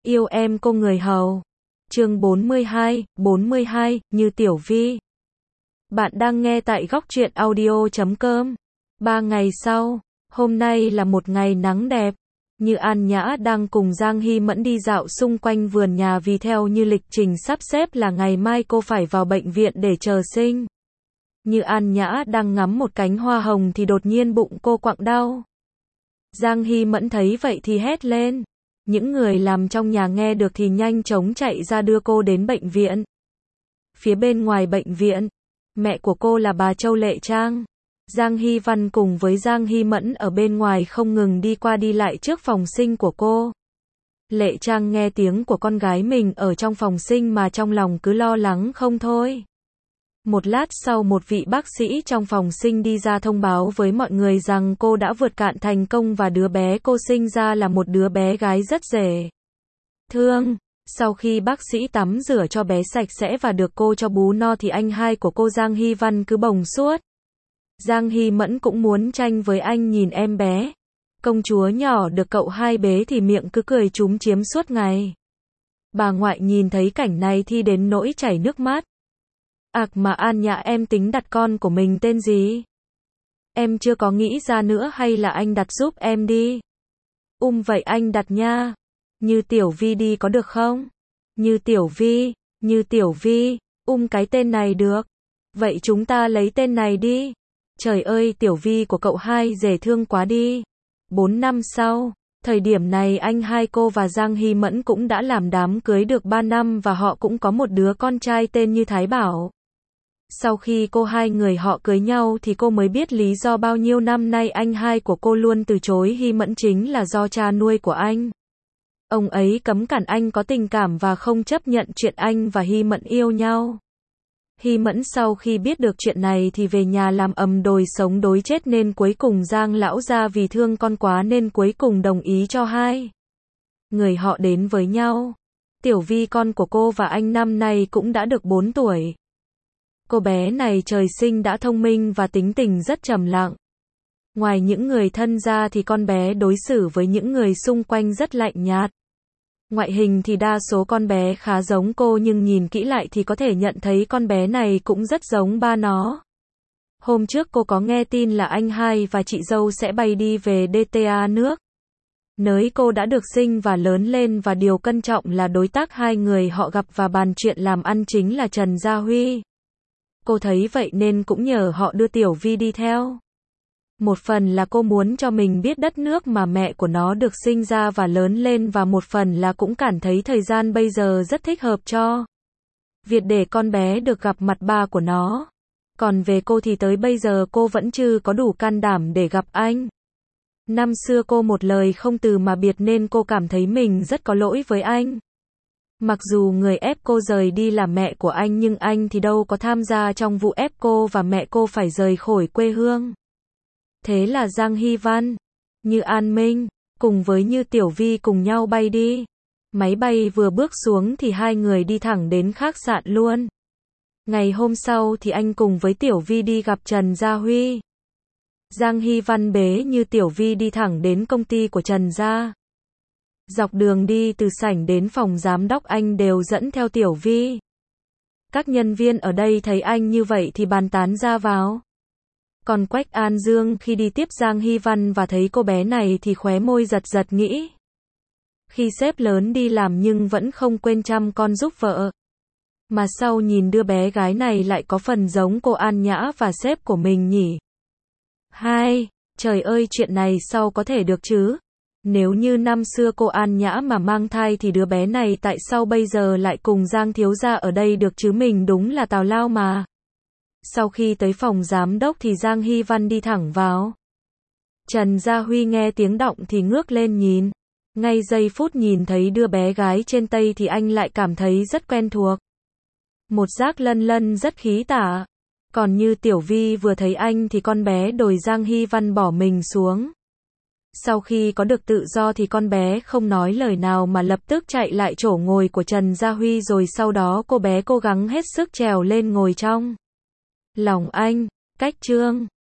Yêu em cô người hầu. Chương 42, Như Tiểu Vi. Bạn đang nghe tại góc truyện audio.com. 3 ngày sau, hôm nay là một ngày nắng đẹp. Như An Nhã đang cùng Giang Hy Mẫn đi dạo xung quanh vườn nhà vì theo như lịch trình sắp xếp là ngày mai cô phải vào bệnh viện để chờ sinh. Như An Nhã đang ngắm một cánh hoa hồng thì đột nhiên bụng cô quặn đau. Giang Hy Mẫn thấy vậy thì hét lên. Những người làm trong nhà nghe được thì nhanh chóng chạy ra đưa cô đến bệnh viện. Phía bên ngoài bệnh viện, mẹ của cô là bà Châu Lệ Trang. Giang Hy Văn cùng với Giang Hy Mẫn ở bên ngoài không ngừng đi qua đi lại trước phòng sinh của cô. Lệ Trang nghe tiếng của con gái mình ở trong phòng sinh mà trong lòng cứ lo lắng không thôi. Một lát sau một vị bác sĩ trong phòng sinh đi ra thông báo với mọi người rằng cô đã vượt cạn thành công và đứa bé cô sinh ra là một đứa bé gái rất dễ thương. Sau khi bác sĩ tắm rửa cho bé sạch sẽ và được cô cho bú no thì anh hai của cô Giang Hy Văn cứ bồng suốt. Giang Hy Mẫn cũng muốn tranh với anh nhìn em bé. Công chúa nhỏ được cậu hai bế thì miệng cứ cười chúm chiếm suốt ngày. Bà ngoại nhìn thấy cảnh này thì đến nỗi chảy nước mắt. Mà An Nhã em tính đặt con của mình tên gì? Em chưa có nghĩ ra nữa hay là anh đặt giúp em đi? Vậy anh đặt nha. Như Tiểu Vi đi có được không? Như Tiểu Vi, cái tên này được. Vậy chúng ta lấy tên này đi. Trời ơi, Tiểu Vi của cậu hai dễ thương quá đi. 4 năm sau, thời điểm này anh hai cô và Giang Hy Mẫn cũng đã làm đám cưới được 3 năm và họ cũng có một đứa con trai tên Như Thái Bảo. Sau khi hai người họ cưới nhau thì cô mới biết lý do bao nhiêu năm nay anh hai của cô luôn từ chối Hy Mẫn chính là do cha nuôi của anh. Ông ấy cấm cản anh có tình cảm và không chấp nhận chuyện anh và Hy Mẫn yêu nhau. Hy Mẫn sau khi biết được chuyện này thì về nhà làm ầm đồi sống đối chết nên cuối cùng Giang lão gia vì thương con quá nên cuối cùng đồng ý cho hai người họ đến với nhau. Tiểu Vi con của cô và anh năm nay cũng đã được 4 tuổi. Cô bé này trời sinh đã thông minh và tính tình rất trầm lặng. Ngoài những người thân ra thì con bé đối xử với những người xung quanh rất lạnh nhạt. Ngoại hình thì đa số con bé khá giống cô nhưng nhìn kỹ lại thì có thể nhận thấy con bé này cũng rất giống ba nó. Hôm trước cô có nghe tin là anh hai và chị dâu sẽ bay đi về DTA nước. Nơi cô đã được sinh và lớn lên và điều quan trọng là đối tác hai người họ gặp và bàn chuyện làm ăn chính là Trần Gia Huy. Cô thấy vậy nên cũng nhờ họ đưa Tiểu Vi đi theo. Một phần là cô muốn cho mình biết đất nước mà mẹ của nó được sinh ra và lớn lên và một phần là cũng cảm thấy thời gian bây giờ rất thích hợp cho việc để con bé được gặp mặt ba của nó. Còn về cô thì tới bây giờ cô vẫn chưa có đủ can đảm để gặp anh. Năm xưa cô một lời không từ mà biệt nên cô cảm thấy mình rất có lỗi với anh. Mặc dù người ép cô rời đi là mẹ của anh nhưng anh thì đâu có tham gia trong vụ ép cô và mẹ cô phải rời khỏi quê hương. Thế là Giang Hy Văn, Như An Minh, cùng với Như Tiểu Vi cùng nhau bay đi. Máy bay vừa bước xuống thì hai người đi thẳng đến khách sạn luôn. Ngày hôm sau thì anh cùng với Tiểu Vi đi gặp Trần Gia Huy. Giang Hy Văn bế Như Tiểu Vi đi thẳng đến công ty của Trần Gia. Dọc đường đi từ sảnh đến phòng giám đốc anh đều dẫn theo Tiểu Vi. Các nhân viên ở đây thấy anh như vậy thì bàn tán ra vào. Còn Quách An Dương khi đi tiếp Giang Hy Văn và thấy cô bé này thì khóe môi giật giật nghĩ. Khi sếp lớn đi làm nhưng vẫn không quên chăm con giúp vợ. Mà sau nhìn đứa bé gái này lại có phần giống cô An Nhã và sếp của mình nhỉ. Trời ơi chuyện này sao có thể được chứ? Nếu như năm xưa cô An Nhã mà mang thai thì đứa bé này tại sao bây giờ lại cùng Giang thiếu gia ở đây được chứ mình đúng là tào lao mà. Sau khi tới phòng giám đốc thì Giang Hy Văn đi thẳng vào. Trần Gia Huy nghe tiếng động thì ngước lên nhìn. Ngay giây phút nhìn thấy đứa bé gái trên tay thì anh lại cảm thấy rất quen thuộc. Một giác lân lân rất khí tả. Còn Như Tiểu Vi vừa thấy anh thì con bé đòi Giang Hy Văn bỏ mình xuống. Sau khi có được tự do thì con bé không nói lời nào mà lập tức chạy lại chỗ ngồi của Trần Gia Huy rồi sau đó cô bé cố gắng hết sức trèo lên ngồi trong lòng anh. Cách chương